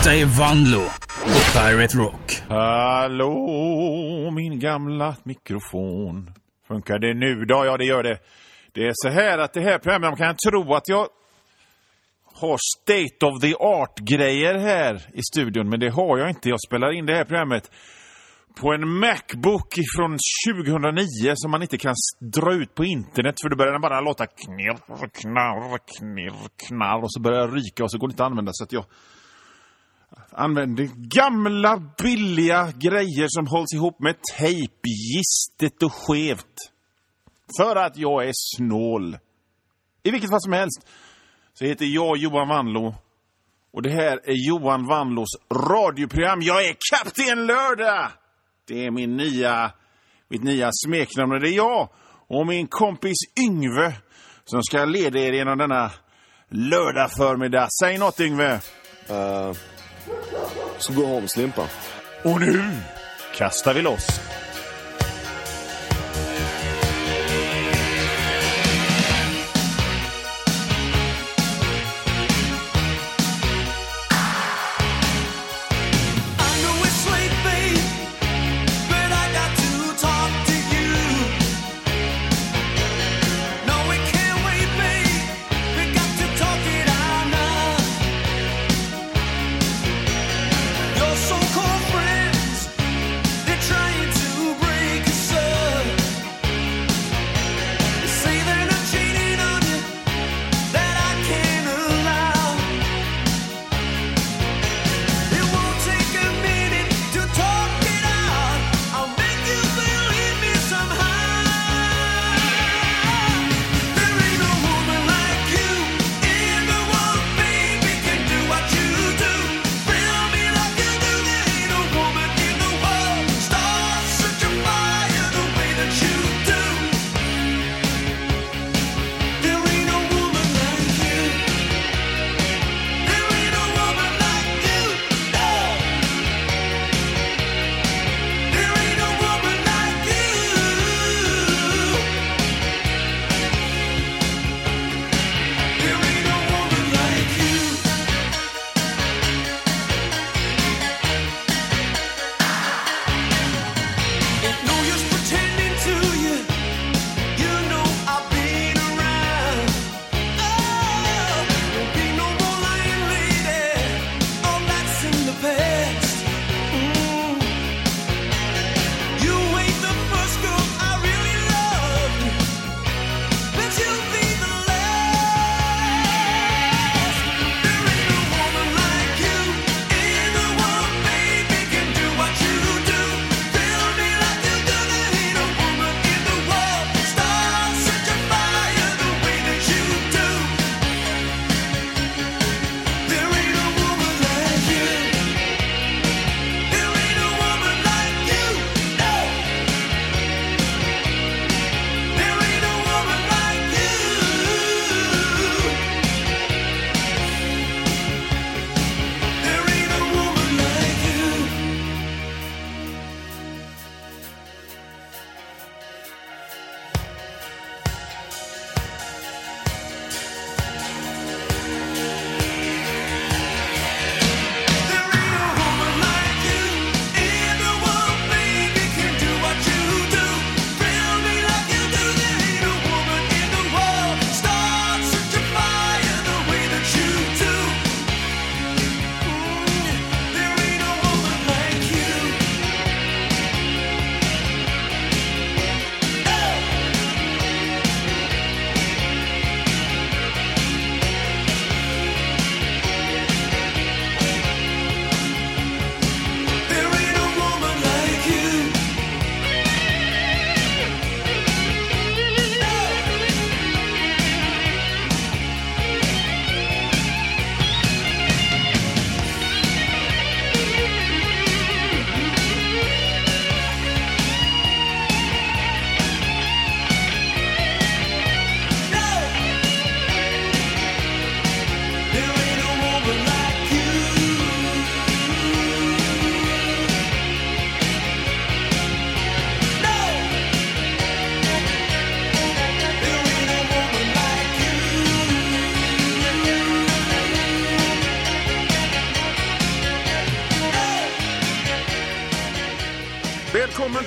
Detta är Vanlo på Pirate Rock. Hallå, min gamla mikrofon. Funkar det nu då? Ja, det gör det. Det är så här att det här programmet, man kan tro att jag har state of the art grejer här i studion, men det har jag inte. Jag spelar in det här programmet på en Macbook från 2009 som man inte kan dra ut på internet, för då börjar den bara låta knirr, knarr, knirr, knarr, och så börjar det ryka och så går det inte att använda, så att jag använder gamla billiga grejer som hålls ihop med tejp, gistet och skevt. För att jag är snål. I vilket fall som helst så heter jag Johan Vanlo. Och det här är Johan Vanlos radioprogram. Jag är Kapten Lördag. Det är mitt nya smeknamn. Det är jag och min kompis Yngve som ska leda er genom denna lördag förmiddag. Säg något, Yngve. Så gå hem, slimpa. Och nu kastar vi loss. So cold friends, they're trying to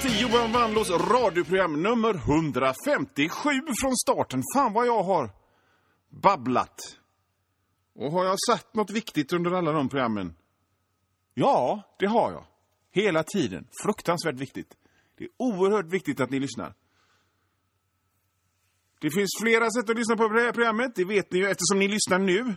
till Johan Vanlos radioprogram nummer 157 från starten. Fan vad jag har babblat. Och har jag sagt något viktigt under alla de programmen? Ja, det har jag. Hela tiden. Fruktansvärt viktigt. Det är oerhört viktigt att ni lyssnar. Det finns flera sätt att lyssna på det här programmet. Det vet ni ju eftersom ni lyssnar nu.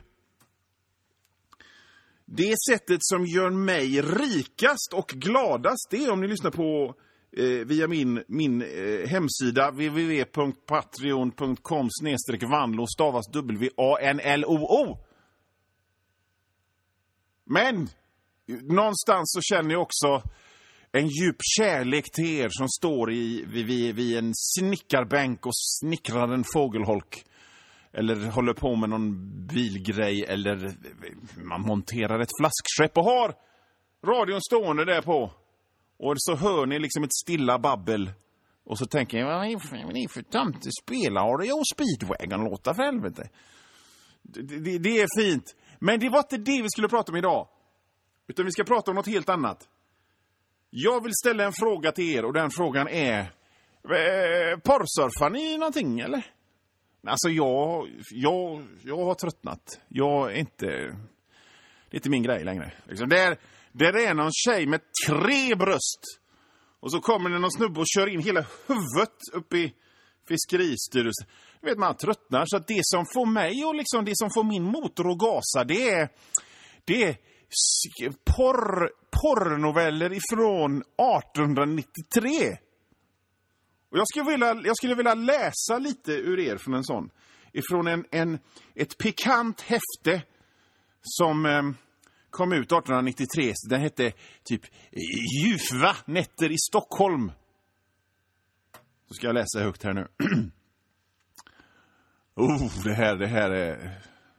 Det sättet som gör mig rikast och gladast, det är om ni lyssnar på via min hemsida www.patreon.com/vanlo stavas WANLOO. Men någonstans så känner jag också en djup kärlek till er som står vid en snickarbänk och snickrar en fågelholk. Eller håller på med någon bilgrej. Eller man monterar ett flaskskepp och har radion stående där på. Och så hör ni liksom ett stilla babbel. Och så tänker jag, vad är ni för tömt spela? Har det ju Speedwagon låta för helvete? Det är fint. Men det var inte det vi skulle prata om idag. Utan vi ska prata om något helt annat. Jag vill ställa en fråga till er. Och den frågan är, porrsurfar ni någonting eller? Alltså jag har tröttnat. Jag är inte... Det är inte min grej längre. Liksom där är någon tjej med 3 bröst. Och så kommer det någon snubbe och kör in hela huvudet upp i fiskeristyrelsen. Vet man tröttnar. Så att det som får mig och liksom det som får min motor att gasa, det är porrnoveller ifrån 1893. Och jag skulle vilja läsa lite ur er från en sån. Ifrån ett pikant häfte som kom ut 1893. Den hette typ Ljuva nätter i Stockholm. Så ska jag läsa högt här nu. Det här är...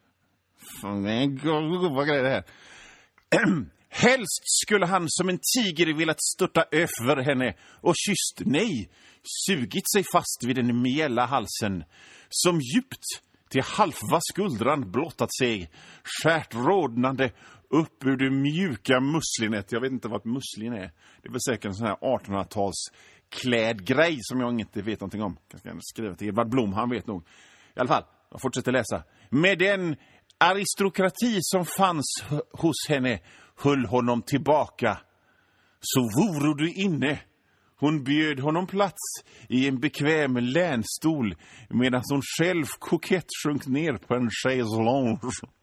Vad grejer det här? Helst skulle han som en tiger velat störta över henne och kysst, nej, sugit sig fast vid den mjälla halsen, som djupt till halva skuldran blottat sig, skärt rodnande upp ur det mjuka musslinet. Jag vet inte vad ett musslin är. Det är väl säkert en sån här 1800-tals klädgrej som jag inte vet någonting om. Jag ska skriva till Edvard Blom, han vet nog. I alla fall, jag fortsätter läsa. Med den aristokrati som fanns hos henne höll honom tillbaka. Så vore du inne. Hon bjöd honom plats i en bekväm länstol medan hon själv kokett sjönk ner på en chaiselonge.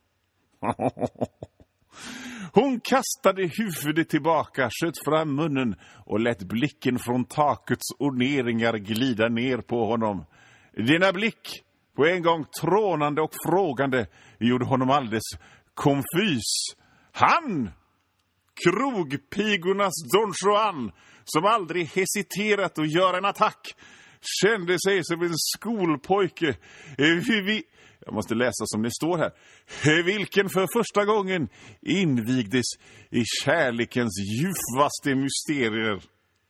Hon kastade huvudet tillbaka, sköt fram munnen och lät blicken från takets orneringar glida ner på honom. Denna blick, på en gång trånande och frågande, gjorde honom alldeles konfys. Han, krogpigornas Don Juan, som aldrig hesiterat att göra en attack, kände sig som en skolpojke. Jag måste läsa som det står här. Vilken för första gången invigdes i kärlekens djupaste mysterier.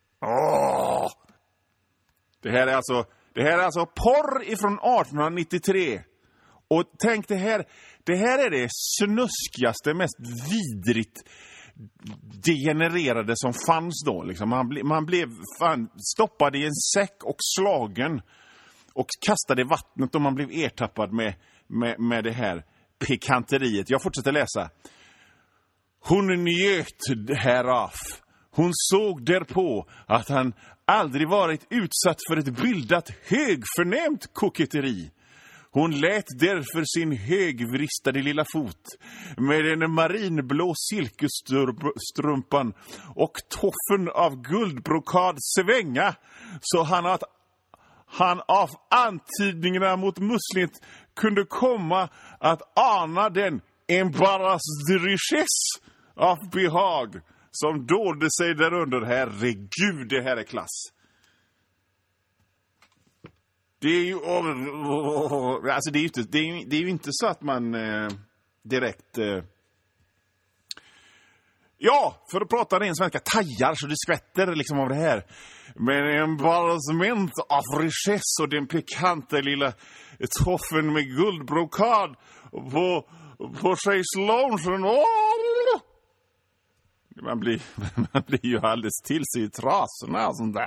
Det här är alltså porr ifrån 1893. Och tänk det här är det snuskigaste, mest vidrigt degenererade som fanns då. Liksom. Man blev stoppad i en säck och slagen och kastade i vattnet och man blev ertappad med det här pikanteriet. Jag fortsätter läsa. Hon njöt härav. Hon såg därpå att han aldrig varit utsatt för ett bildat högförnämt koketteri. Hon lät därför sin högvristade lilla fot med en marinblå silkestrumpan och toffen av guldbrokad svänga, så han av antydningarna mot musslinet kunde komma att ana den embarrassade richesse av behag som dolde sig därunder. Herregud, det här är klass. Det är ju alltså det är ju inte så att man direkt ja, för att prata ren svenska, tajar så det skvätter liksom av det här. Men en embarrassment av richesse och den pikanta lilla toffen med guldbrokad på chaiselongen. Man blir ju alldeles till sig i trasorna och sånt där.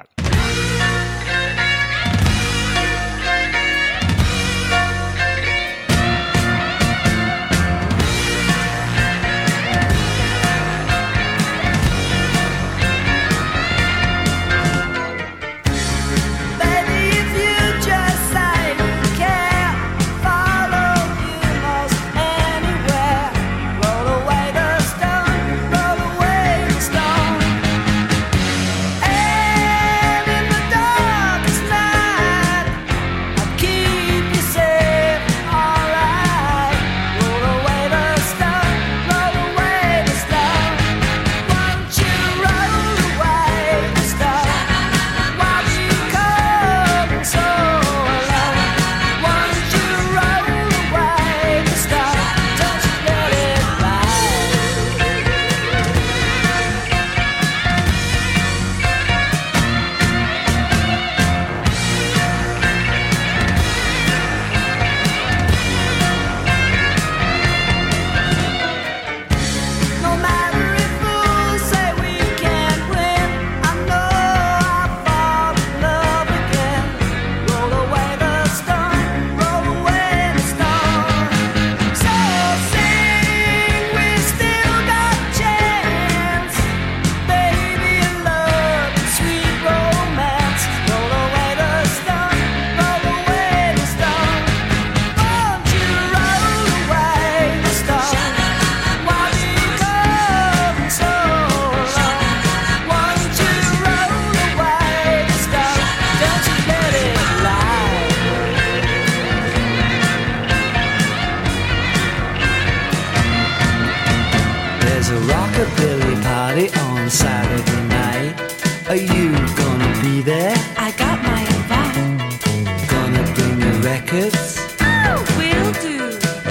Saturday night. Are you gonna be there? I got my invite. Gonna bring your records? Oh, will do.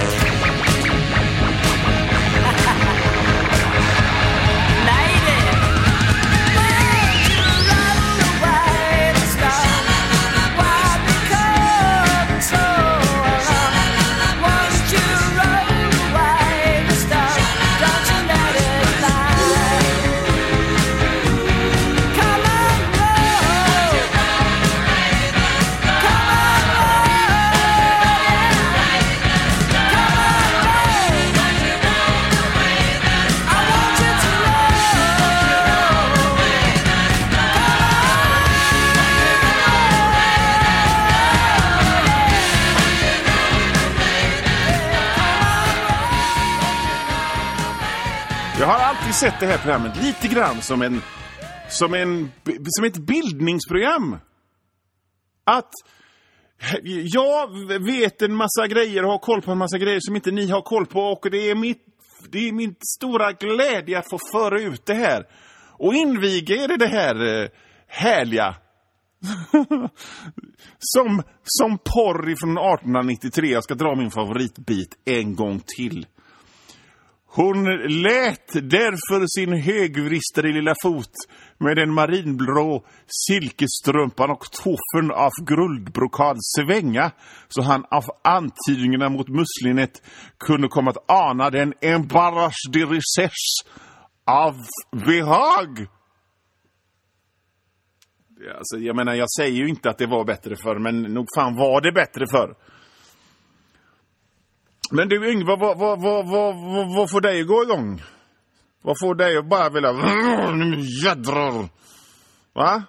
Lady, won't you roll away the stars? Why become so alone? Won't you roll away the stars? Don't you let it fly? Come on, roll. Come on, Jag har alltid sett det här programmet lite grann som ett bildningsprogram. Att jag vet en massa grejer och har koll på en massa grejer som inte ni har koll på, och det är min stora glädje att få föra ut det här och inviga er i det här härliga som porr från 1893. Jag ska dra min favoritbit en gång till. Hon lät därför sin högvristade lilla fot med den marinblå silkestrumpan och toffen av guldbrokad svänga, så han av antydningarna mot muslinet kunde komma att ana den embarrass de richesse av behag. Alltså, jag menar, jag säger ju inte att det var bättre förr, men nog fan var det bättre förr. Men du Yngve, vad får dig att gå igång? Vad får dig att bara vilja... Jädrar! Va?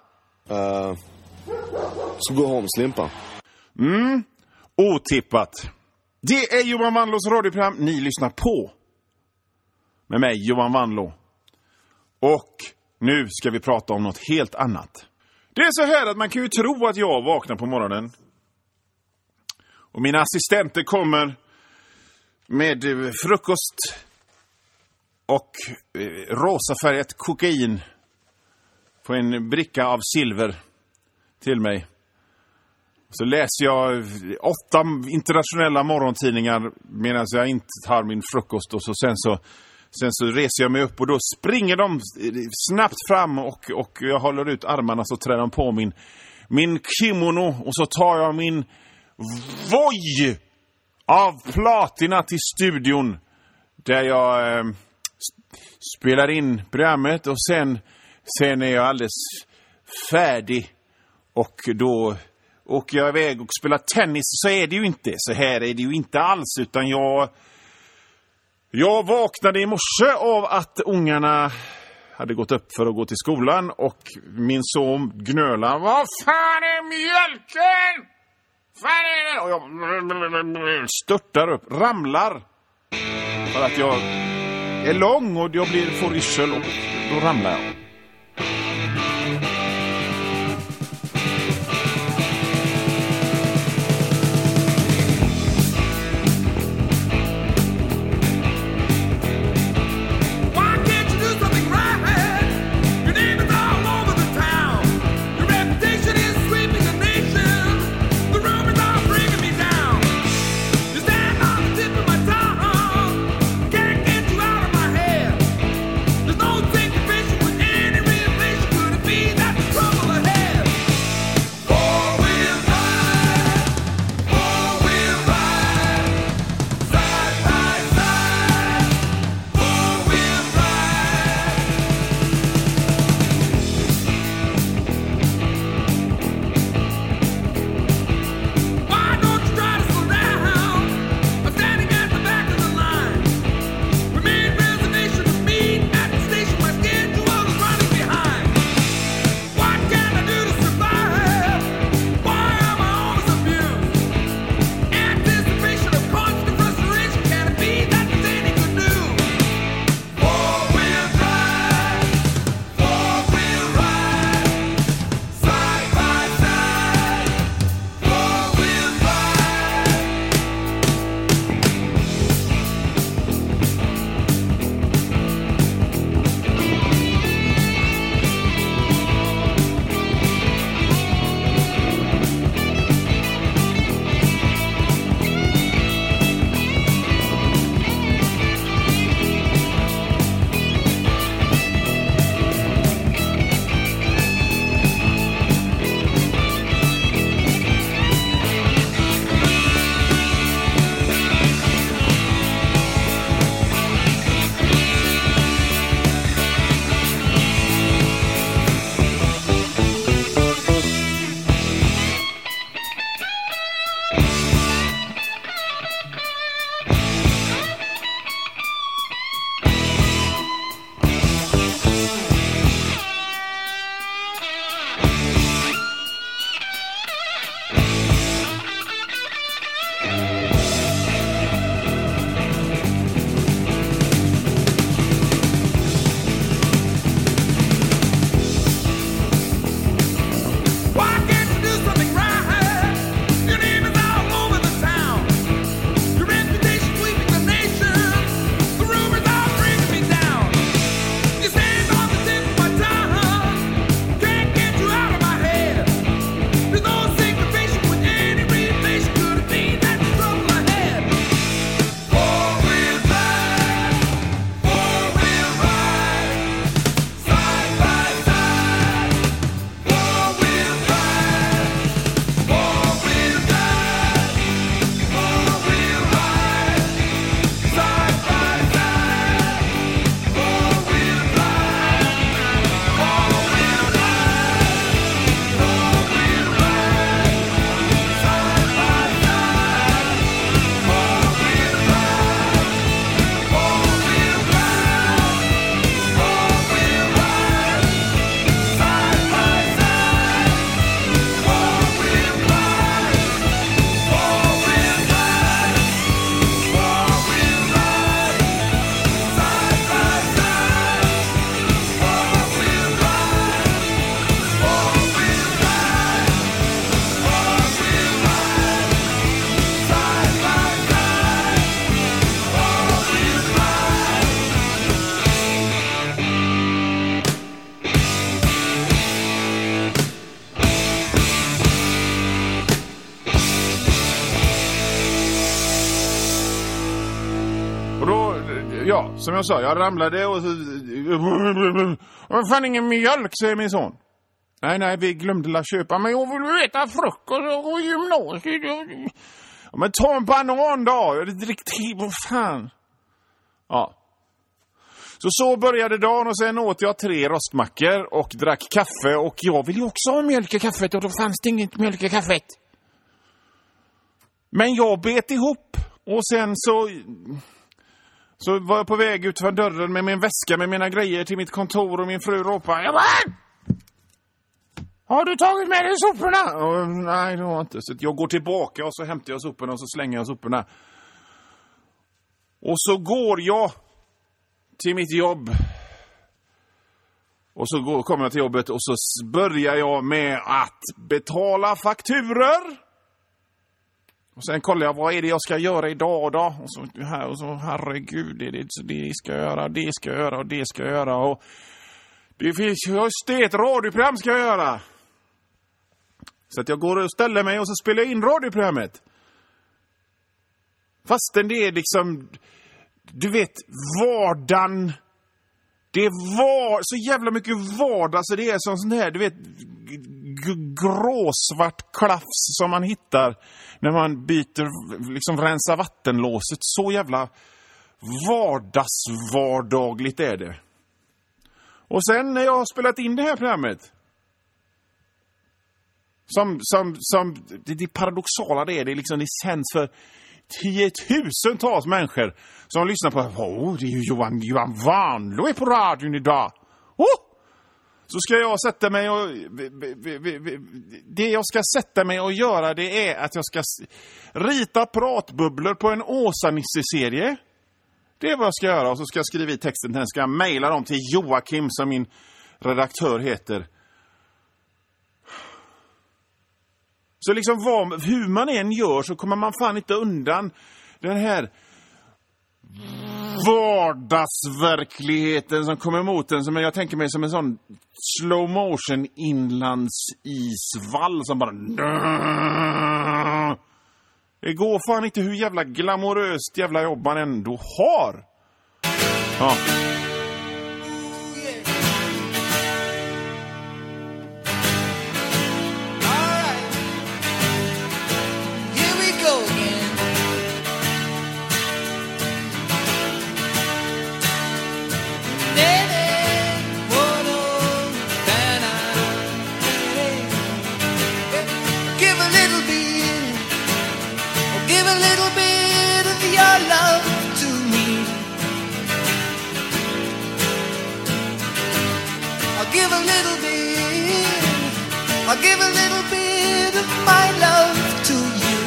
Så gå hem, slimpa. Otippat. Det är Johan Wanlås radioprogram ni lyssnar på. Med mig, Johan Wanlå. Och nu ska vi prata om något helt annat. Det är så här att man kan ju tro att jag vaknar på morgonen och mina assistenter kommer med frukost och rosafärgat kokain på en bricka av silver till mig. Så läser jag 8 internationella morgontidningar medan jag inte tar min frukost, och så sen så reser jag mig upp och då springer de snabbt fram och jag håller ut armarna, så trär de på min kimono, och så tar jag min voj av platina till studion där jag spelar in programmet, och sen är jag alldeles färdig Och då åker jag iväg och spelar tennis, så är det ju inte. Så här är det ju inte alls, utan jag vaknade i morse av att ungarna hade gått upp för att gå till skolan och min son gnölar: vad fan är mjölken? Fan är det? Och jag störtar upp, ramlar. För att jag är lång och jag får yrsel och då ramlar jag. Ja, som jag sa, jag ramlade och vad fan, ingen mjölk, säger min son. Nej, vi glömde la köpa, men jag vill äta frukost och gymnasiet. Ja, men ta en banan då, jag dricker till, vad fan. Ja. Så började dagen och sen åt jag 3 rostmackor och drack kaffe. Och jag ville ju också ha mjölk i kaffet och då fanns det inget mjölk i kaffet. Men jag bet ihop och sen så var jag på väg ut från dörren med min väska med mina grejer till mitt kontor och min fru ropade: Johan! Har du tagit med dig soporna? Och, nej, det har inte. Så jag går tillbaka och så hämtar jag soporna och så slänger jag soporna. Och så går jag till mitt jobb. Och så kommer jag till jobbet och så börjar jag med att betala fakturer. Och sen kollar jag, vad är det jag ska göra idag då? Och så herregud, det ska jag göra, det ska jag göra och det ska jag göra. Och det finns just ett radioprogram ska jag göra. Så att jag går och ställer mig och så spelar jag in radioprogrammet. Fastän det är liksom, du vet, vardagen. Det var så jävla mycket vardag så det är som sån här, du vet, gråsvart klafs som man hittar när man byter, liksom rensar vattenlåset. Så jävla vardagligt är det. Och sen när jag har spelat in det här programmet, som det paradoxala det är, det liksom, det känns för 10,000-tals människor som lyssnar på, det är ju Johan Vanlo är på radion idag. Så ska jag sätta mig och det jag ska sätta mig och göra, det är att jag ska rita pratbubblor på en Åsa-Nisse-serie. Det är vad jag ska göra och så ska jag skriva i texten. Sen ska jag mejla dem till Joakim som min redaktör heter. Så liksom hur man än gör så kommer man fan inte undan den här vardagsverkligheten som kommer emot en. Som jag tänker mig som en sån slow motion inlandsisvall som bara... Det går fan inte hur jävla glamoröst jävla jobb man ändå har. Ja. I'll give a little bit of my love to you.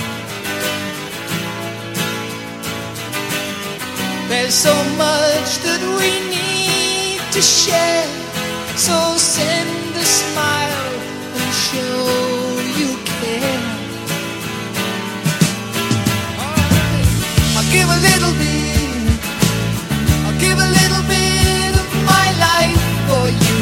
There's so much that we need to share, so send a smile and show you care. I'll give a little bit, I'll give a little bit of my life for you.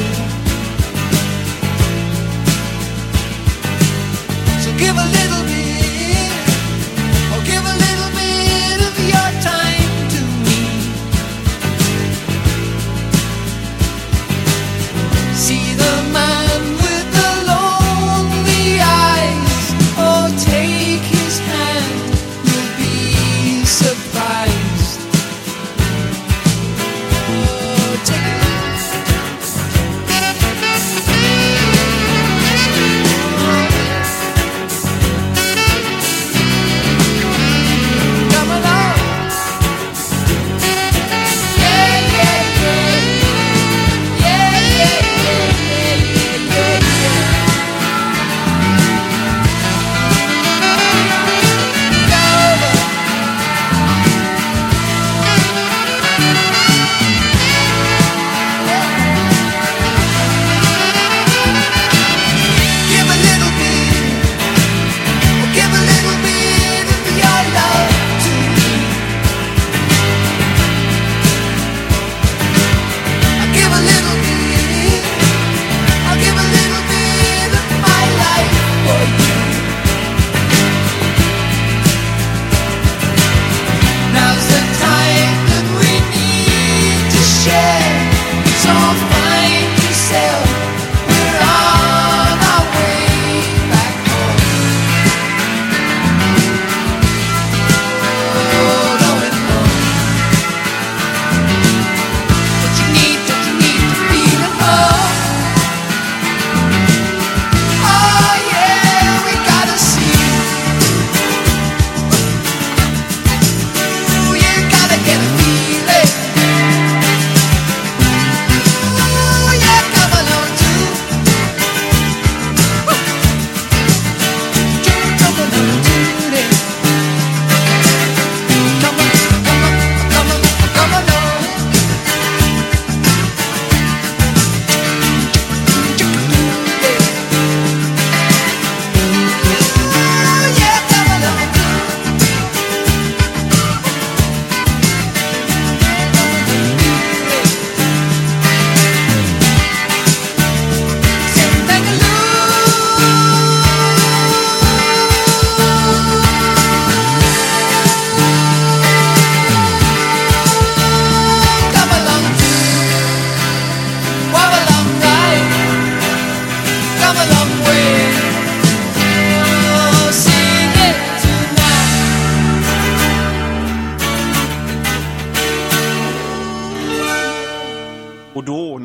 Give a little bit, or give a little bit of your time to me. See the man with the lonely eyes, or take his hand, you'll be surprised.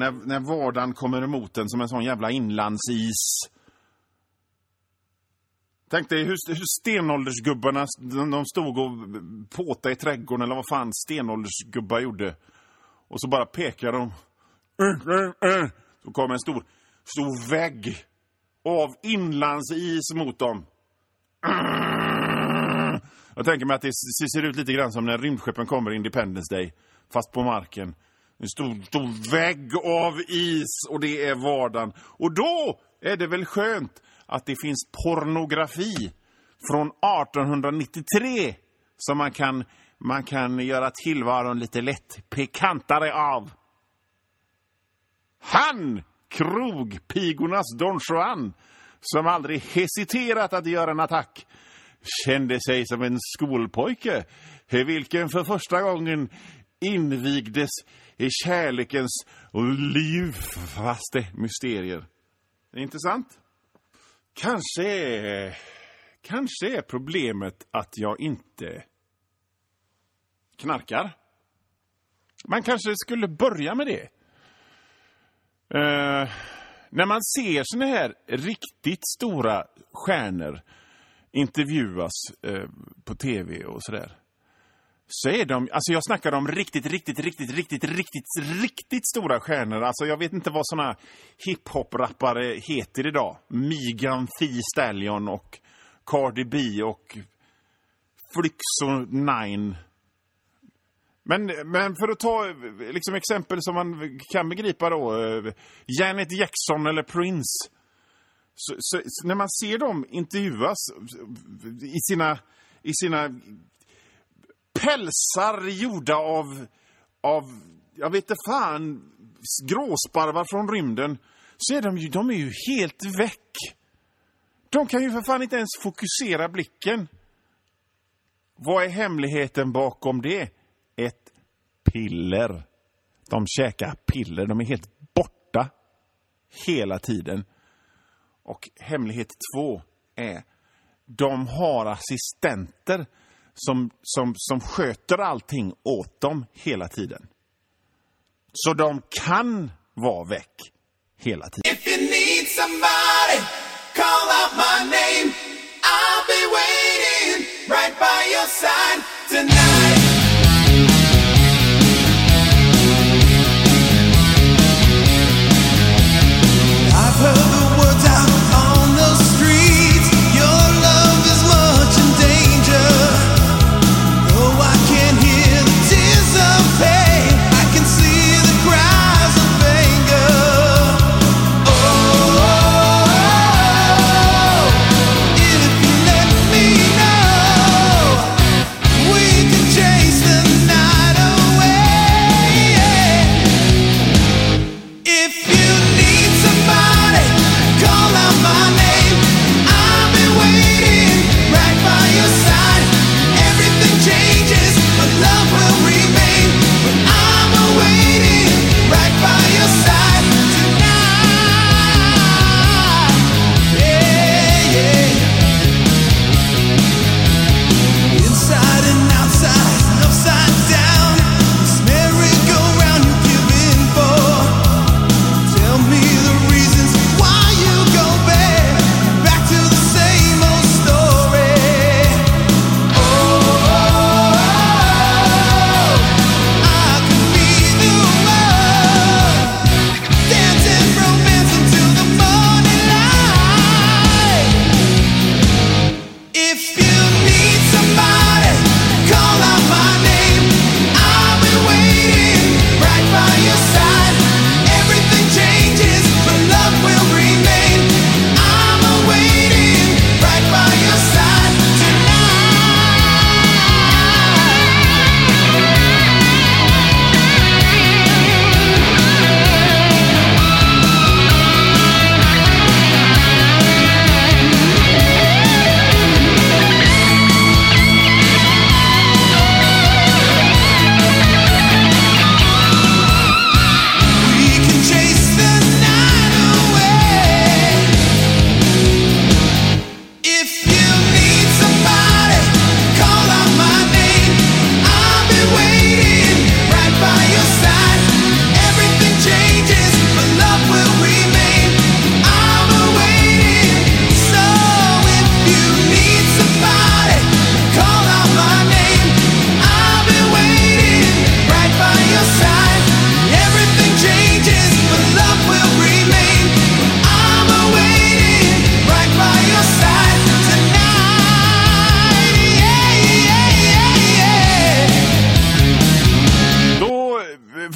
när vardagen kommer emot en som en sån jävla inlandsis. Tänk dig hur stenåldersgubbarna, de stod och påtade i trädgården eller vad fan stenåldersgubbar gjorde. Och så bara pekar de. Så kommer en stor vägg av inlandsis mot dem. Jag tänker mig att det ser ut lite grann som när rymdskeppen kommer Independence Day. Fast på marken. En stor vägg av is och det är vardagen. Och då är det väl skönt att det finns pornografi från 1893 som man kan göra tillvaron lite lätt pikantare av. Han, krogpigornas Don Juan, som aldrig hesiterat att göra en attack, kände sig som en skolpojke, vilken för första gången invigdes i kärlekens livfaste mysterier. Det är intressant. Kanske är problemet att jag inte knarkar. Man kanske skulle börja med det. När man ser såna här riktigt stora stjärnor intervjuas på tv och sådär, så är de, alltså jag snackar om riktigt stora stjärnor. Alltså jag vet inte vad såna hiphop-rappare heter idag. Megan Thee Stallion och Cardi B och Flixo 9. Men för att ta liksom exempel som man kan begripa då, Janet Jackson eller Prince, så när man ser dem intervjuas i sina pälsar gjorda av jag vet inte fan, gråsparvar från rymden, så är de är ju helt väck. De kan ju för fan inte ens fokusera blicken. Vad är hemligheten bakom det? Ett piller. De käkar piller. De är helt borta hela tiden. Och hemlighet 2 är: de har assistenter som sköter allting åt dem hela tiden. Så de kan vara väck hela tiden. If you need somebody, call out my name. I'll be waiting right by your side tonight. I've heard the words out on the streets. Your love is much in danger. Though I can't hear the tears of pain, I can see the cries of anger. If you let me know, we can change.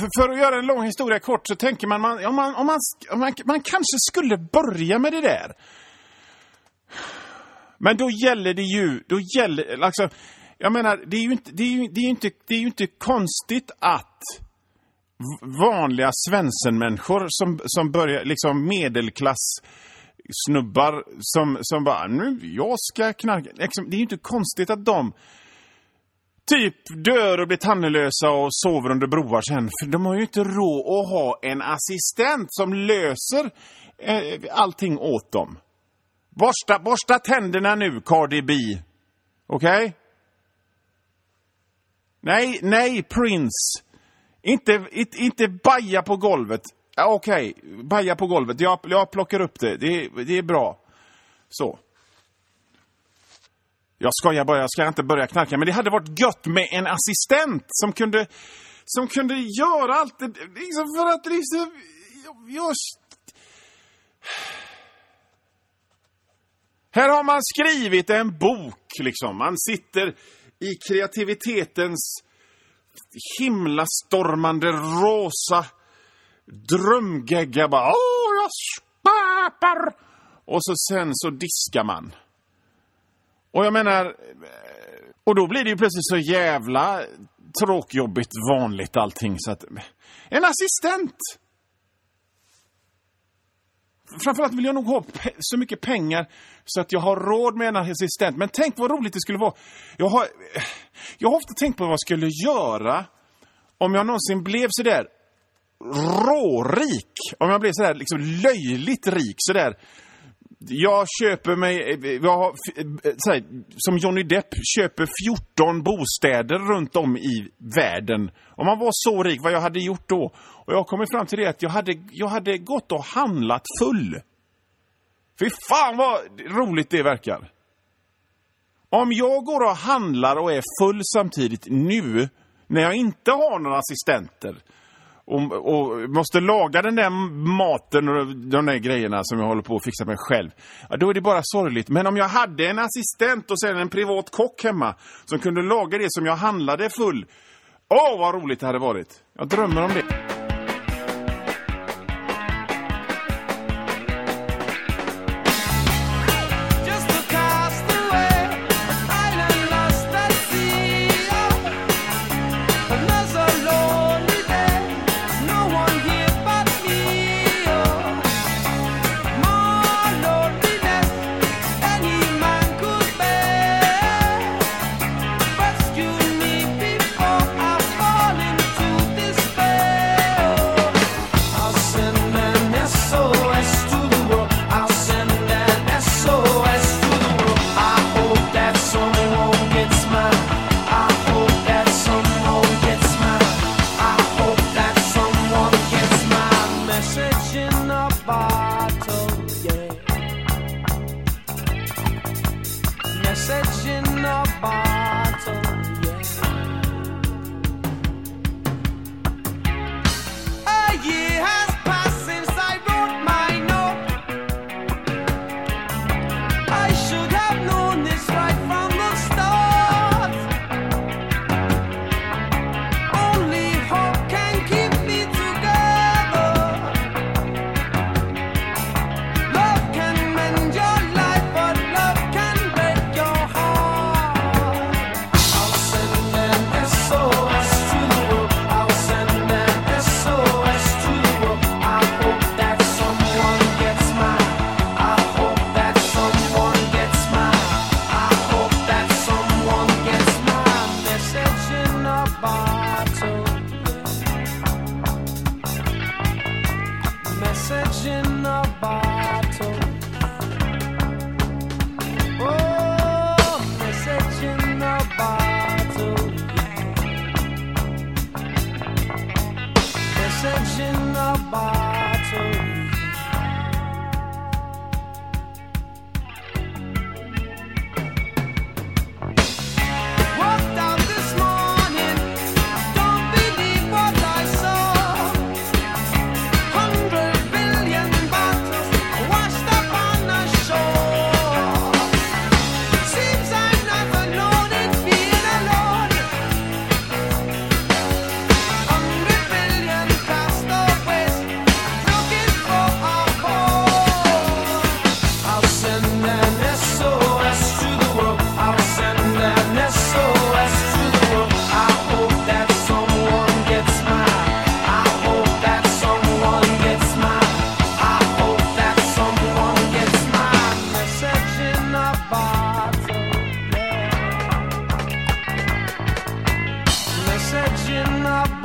för att göra en lång historia kort så tänker man kanske skulle börja med det där. Men då gäller det ju, alltså, jag menar, det är ju inte konstigt att vanliga svensenmänniskor som börjar, liksom medelklass snubbar som bara, nu jag ska knarka, liksom, det är ju inte konstigt att de typ dör och blir tandlösa och sover under broar sen. För de har ju inte råd att ha en assistent som löser allting åt dem. Borsta tänderna nu, Cardi B. Okej? Nej, Prince. Inte baja på golvet. Okej, baja på golvet. Jag plockar upp det. Det är bra. Så. Jag skojar bara, jag ska inte börja knarka. Men det hade varit gött med en assistent som kunde göra allt det. Liksom för att liksom... Här har man skrivit en bok, liksom. Man sitter i kreativitetens himlastormande rosa drömgegga. Bara, jag spapar! Och sen så diskar man. Och jag menar, och då blir det ju plötsligt så jävla tråkjobbigt vanligt allting. Så att, en assistent! Framförallt vill jag nog ha så mycket pengar så att jag har råd med en assistent. Men tänk vad roligt det skulle vara. Jag har ofta tänkt på vad jag skulle göra om jag någonsin blev så där rårik. Om jag blev så där liksom löjligt rik så där. Jag köper mig, som Johnny Depp köper 14 bostäder runt om i världen. Om man var så rik, vad jag hade gjort då? Och jag kommer fram till det att jag hade gått och handlat full. Fy fan vad roligt det verkar. Om jag går och handlar och är full samtidigt nu, när jag inte har några assistenter och måste laga den där maten och de där grejerna som jag håller på att fixa mig själv, ja, då är det bara sorgligt. Men om jag hade en assistent och sen en privat kock hemma som kunde laga det som jag handlade full, vad roligt det hade varit. Jag drömmer om det. Despair.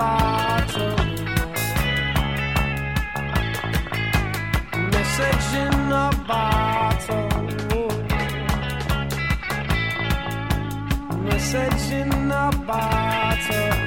bottle. Message in a bottle. Message in a bottle.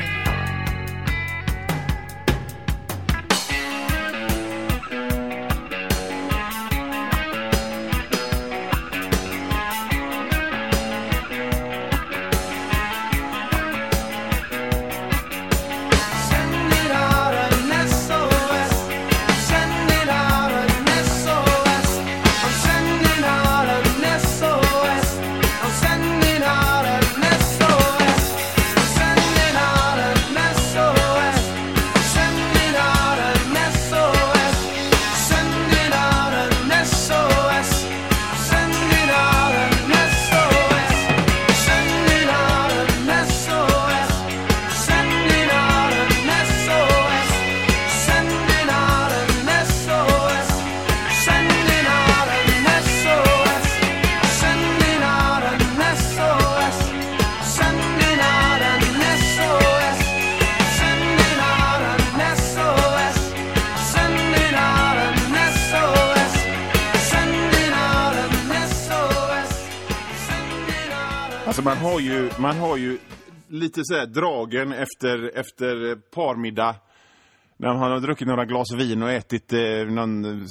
Alltså man har ju lite så här dragen efter parmiddag när man har druckit några glas vin och ätit någon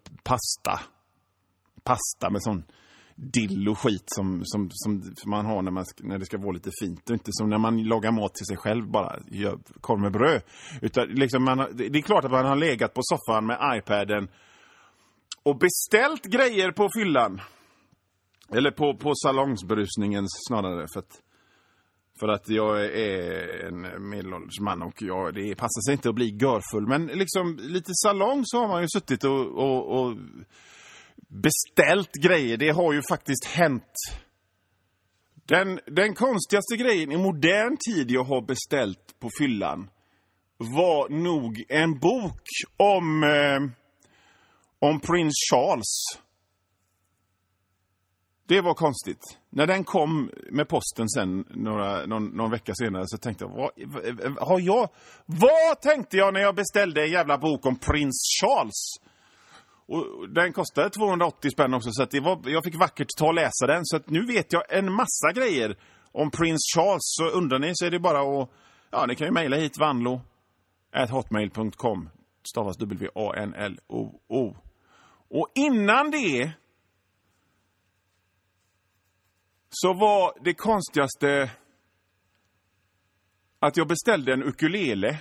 pasta med sån dill och skit som man har när det ska vara lite fint, och inte som när man lagar mat till sig själv, bara gör korv med bröd, utan liksom det är klart att man har legat på soffan med iPaden och beställt grejer på fyllan. Eller på salongsberusningen snarare, för att jag är en medelålders man och det passar sig inte att bli görfull. Men liksom lite salong så har man ju suttit och beställt grejer. Det har ju faktiskt hänt. Den konstigaste grejen i modern tid jag har beställt på fyllan var nog en bok om prins Charles. Det var konstigt. När den kom med posten sen någon vecka senare så tänkte jag, vad tänkte jag när jag beställde en jävla bok om prins Charles? Och den kostade 280 spänn också, så att jag fick vackert ta och läsa den. Så att nu vet jag en massa grejer om prins Charles. Så undrar ni så är det bara att, ni kan ju mejla hit vanlo@hotmail.com, stavas WANLOO. Och innan det så var det konstigaste att jag beställde en ukulele.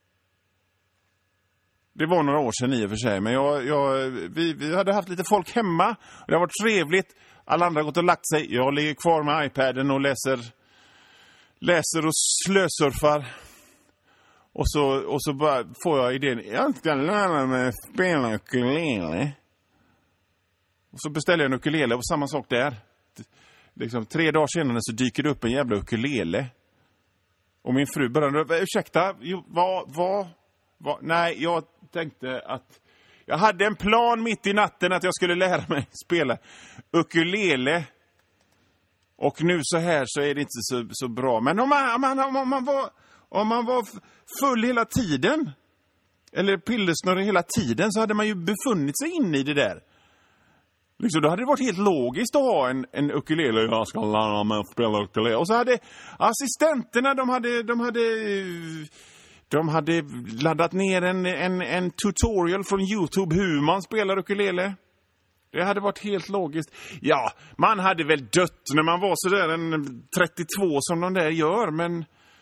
Det var några år sedan i och för sig, men vi hade haft lite folk hemma. Det har varit trevligt. Alla andra har gått och lagt sig. Jag ligger kvar med iPaden och läser och slösurfar. Och så bara får jag idén, jag ska lära mig spela ukulele. Och så beställer jag en ukulele och samma sak där. Liksom 3 dagar senare så dyker det upp en jävla ukulele. Och min fru började, ursäkta, vad? Nej, jag tänkte att jag hade en plan mitt i natten att jag skulle lära mig spela ukulele. Och nu så här så är det inte så bra. Men om man var full hela tiden, eller pillersnurrig hela tiden, så hade man ju befunnit sig inne i det där. Liksom, då hade det varit helt logiskt att ha en ukulele. Jag ska lära mig att spela ukulele. Och så hade assistenterna, de hade laddat ner en tutorial från YouTube hur man spelar ukulele. Det hade varit helt logiskt. Ja, man hade väl dött när man var så där en 32 som de där gör. Men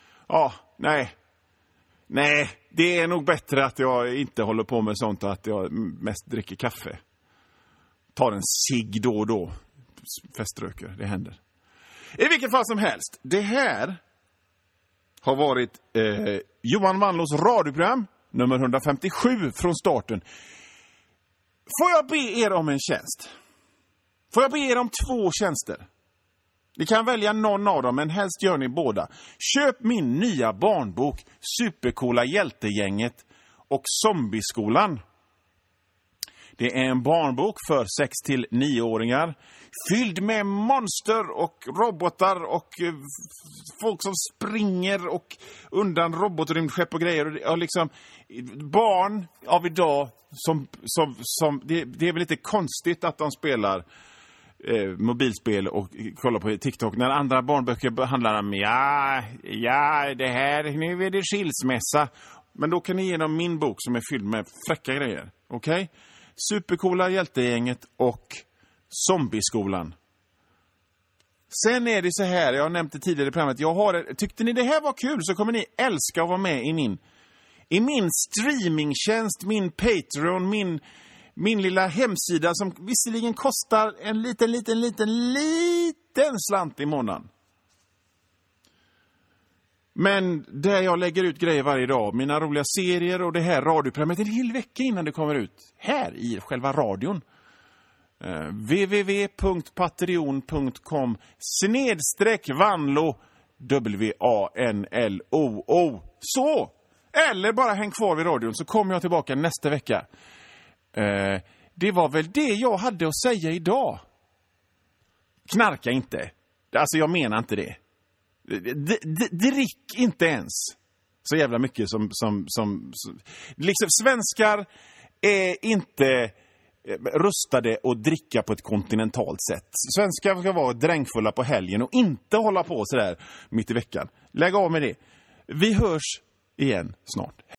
nej, det är nog bättre att jag inte håller på med sånt, att jag mest dricker kaffe. Tar en cigg då och då. Feströker, det händer. I vilket fall som helst. Det här har varit Johan Vanlos radioprogram nummer 157 från starten. Får jag be er om en tjänst? Får jag be er om 2 tjänster? Ni kan välja någon av dem, men helst gör ni båda. Köp min nya barnbok Supercoola hjältegänget och Zombieskolan. Det är en barnbok för 6-9-åringar. Fylld med monster och robotar och folk som springer och undan robotrymdskepp och grejer. Och liksom, barn av idag, det är väl lite konstigt att de spelar mobilspel och kollar på TikTok. När andra barnböcker handlar om det här, nu är det skilsmässa. Men då kan ni ge dem min bok som är fylld med fräcka grejer. Okej? Supercoola hjältegänget och zombieskolan. Sen är det så här, jag har nämnt det tidigare i programmet. Tyckte ni det här var kul så kommer ni älska att vara med i min streamingtjänst, min Patreon, min lilla hemsida som visserligen kostar en liten slant i månaden. Men där jag lägger ut grejer varje dag, mina roliga serier och det här radioprogrammet en hel vecka innan det kommer ut. Här i själva radion. www.patreon.com/Vanlo WANLOO. Så! Eller bara häng kvar vid radion så kommer jag tillbaka nästa vecka. Det var väl det jag hade att säga idag. Knarka inte. Alltså jag menar inte det. Drick inte ens så jävla mycket som liksom svenskar är inte rustade att dricka på ett kontinentalt sätt. Svenskar ska vara drängfulla på helgen och inte hålla på så där mitt i veckan. Lägg av med det. Vi hörs igen snart. Hej.